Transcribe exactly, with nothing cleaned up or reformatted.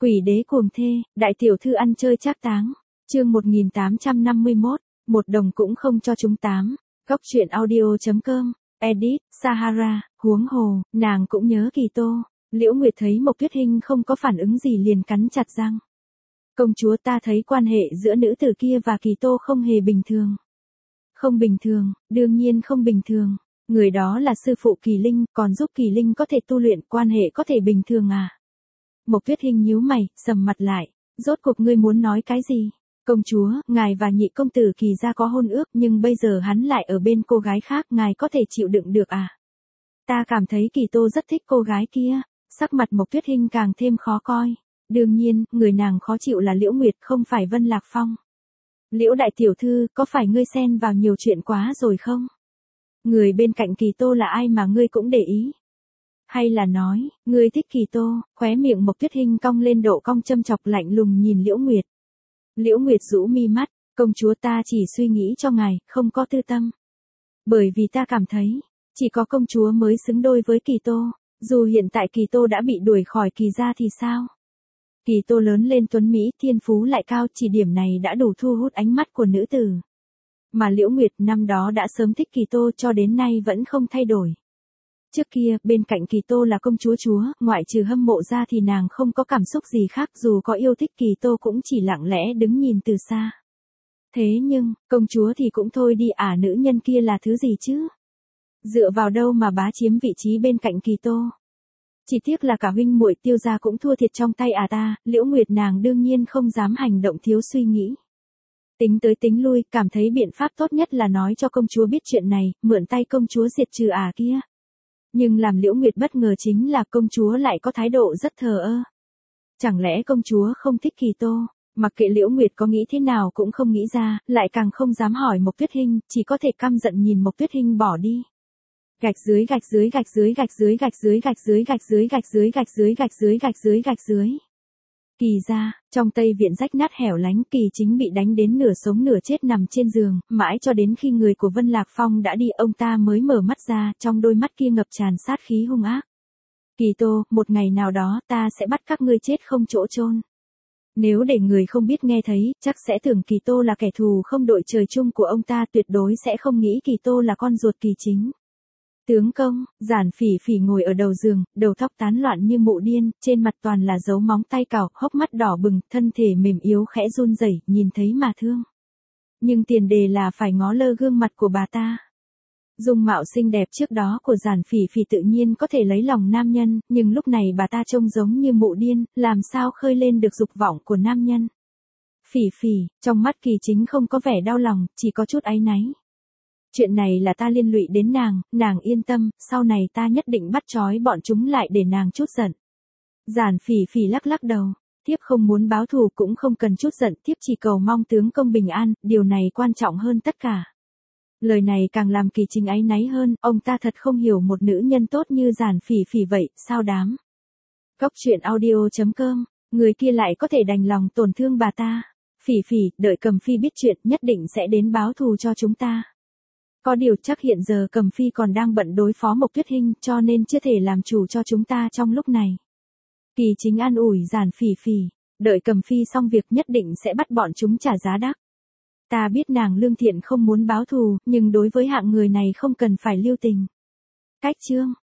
Quỷ đế cuồng thê, đại tiểu thư ăn chơi trác táng. Chương một nghìn tám trăm năm mươi mốt, một đồng cũng không cho chúng tám. Góc truyện audio.com, edit, Sahara, huống hồ, nàng cũng nhớ Kỳ Tô. Liễu Nguyệt thấy Mộc Tuyết Hinh không có phản ứng gì liền cắn chặt răng. Công chúa, ta thấy quan hệ giữa nữ tử kia và Kỳ Tô không hề bình thường. Không bình thường, đương nhiên không bình thường. Người đó là sư phụ Kỳ Linh, còn giúp Kỳ Linh có thể tu luyện, quan hệ có thể bình thường à? Mộc Tuyết Hinh nhíu mày, sầm mặt lại. Rốt cuộc ngươi muốn nói cái gì? Công chúa, ngài và nhị công tử Kỳ gia có hôn ước, nhưng bây giờ hắn lại ở bên cô gái khác, ngài có thể chịu đựng được à? Ta cảm thấy Kỳ Tô rất thích cô gái kia. Sắc mặt Mộc Tuyết Hinh càng thêm khó coi. Đương nhiên, người nàng khó chịu là Liễu Nguyệt, không phải Vân Lạc Phong. Liễu đại tiểu thư, có phải ngươi xen vào nhiều chuyện quá rồi không? Người bên cạnh Kỳ Tô là ai mà ngươi cũng để ý? Hay là nói, ngươi thích Kỳ Tô? Khóe miệng Mộc Tuyết Hinh cong lên độ cong châm chọc, lạnh lùng nhìn Liễu Nguyệt. Liễu Nguyệt rũ mi mắt, công chúa, ta chỉ suy nghĩ cho ngài, không có tư tâm. Bởi vì ta cảm thấy, chỉ có công chúa mới xứng đôi với Kỳ Tô, dù hiện tại Kỳ Tô đã bị đuổi khỏi Kỳ gia thì sao? Kỳ Tô lớn lên tuấn Mỹ, thiên phú lại cao, chỉ điểm này đã đủ thu hút ánh mắt của nữ tử. Mà Liễu Nguyệt năm đó đã sớm thích Kỳ Tô, cho đến nay vẫn không thay đổi. Trước kia, bên cạnh Kỳ Tô là công chúa chúa, ngoại trừ hâm mộ ra thì nàng không có cảm xúc gì khác, dù có yêu thích Kỳ Tô cũng chỉ lặng lẽ đứng nhìn từ xa. Thế nhưng, công chúa thì cũng thôi đi à, nữ nhân kia là thứ gì chứ? Dựa vào đâu mà bá chiếm vị trí bên cạnh Kỳ Tô? Chỉ tiếc là cả huynh muội Tiêu gia cũng thua thiệt trong tay à ta. Liễu Nguyệt nàng đương nhiên không dám hành động thiếu suy nghĩ. Tính tới tính lui, cảm thấy biện pháp tốt nhất là nói cho công chúa biết chuyện này, mượn tay công chúa diệt trừ à kia. Nhưng làm Liễu Nguyệt bất ngờ chính là công chúa lại có thái độ rất thờ ơ. Chẳng lẽ công chúa không thích Kỳ Tô? Mặc kệ Liễu Nguyệt có nghĩ thế nào cũng không nghĩ ra, lại càng không dám hỏi Mộc Tuyết Hinh, chỉ có thể căm giận nhìn Mộc Tuyết Hinh bỏ đi. Gạch dưới gạch dưới gạch dưới gạch dưới gạch dưới gạch dưới gạch dưới gạch dưới gạch dưới gạch dưới gạch dưới gạch dưới. Kỳ gia, trong Tây viện rách nát hẻo lánh, Kỳ Chính bị đánh đến nửa sống nửa chết nằm trên giường, mãi cho đến khi người của Vân Lạc Phong đã đi, ông ta mới mở mắt ra, trong đôi mắt kia ngập tràn sát khí hung ác. Kỳ Tô, một ngày nào đó ta sẽ bắt các ngươi chết không chỗ chôn. Nếu để người không biết nghe thấy, chắc sẽ tưởng Kỳ Tô là kẻ thù không đội trời chung của ông ta, tuyệt đối sẽ không nghĩ Kỳ Tô là con ruột Kỳ Chính. Tướng công, Giản Phỉ Phỉ ngồi ở đầu giường, đầu tóc tán loạn như mụ điên, trên mặt toàn là dấu móng tay cào, hốc mắt đỏ bừng, thân thể mềm yếu khẽ run rẩy, nhìn thấy mà thương. Nhưng tiền đề là phải ngó lơ gương mặt của bà ta. Dung mạo xinh đẹp trước đó của Giản Phỉ Phỉ tự nhiên có thể lấy lòng nam nhân, nhưng lúc này bà ta trông giống như mụ điên, làm sao khơi lên được dục vọng của nam nhân. Phỉ Phỉ, trong mắt Kỳ Chính không có vẻ đau lòng, chỉ có chút áy náy. Chuyện này là ta liên lụy đến nàng, nàng yên tâm, sau này ta nhất định bắt trói bọn chúng lại để nàng chút giận. Giản Phỉ Phỉ lắc lắc đầu, thiếp không muốn báo thù cũng không cần chút giận, thiếp chỉ cầu mong tướng công bình an, điều này quan trọng hơn tất cả. Lời này càng làm Kỳ Chính áy náy hơn, ông ta thật không hiểu một nữ nhân tốt như Giản Phỉ Phỉ vậy, sao đám. Góc truyện audio.com, người kia lại có thể đành lòng tổn thương bà ta. Phỉ Phỉ, đợi Cầm Phi biết chuyện nhất định sẽ đến báo thù cho chúng ta. Có điều chắc hiện giờ Cầm Phi còn đang bận đối phó Mộc Tuyết Hinh, cho nên chưa thể làm chủ cho chúng ta trong lúc này. Kỳ Chính an ủi Giản Phỉ Phỉ, đợi Cầm Phi xong việc nhất định sẽ bắt bọn chúng trả giá đắt. Ta biết nàng lương thiện không muốn báo thù, nhưng đối với hạng người này không cần phải lưu tình. Cách chương,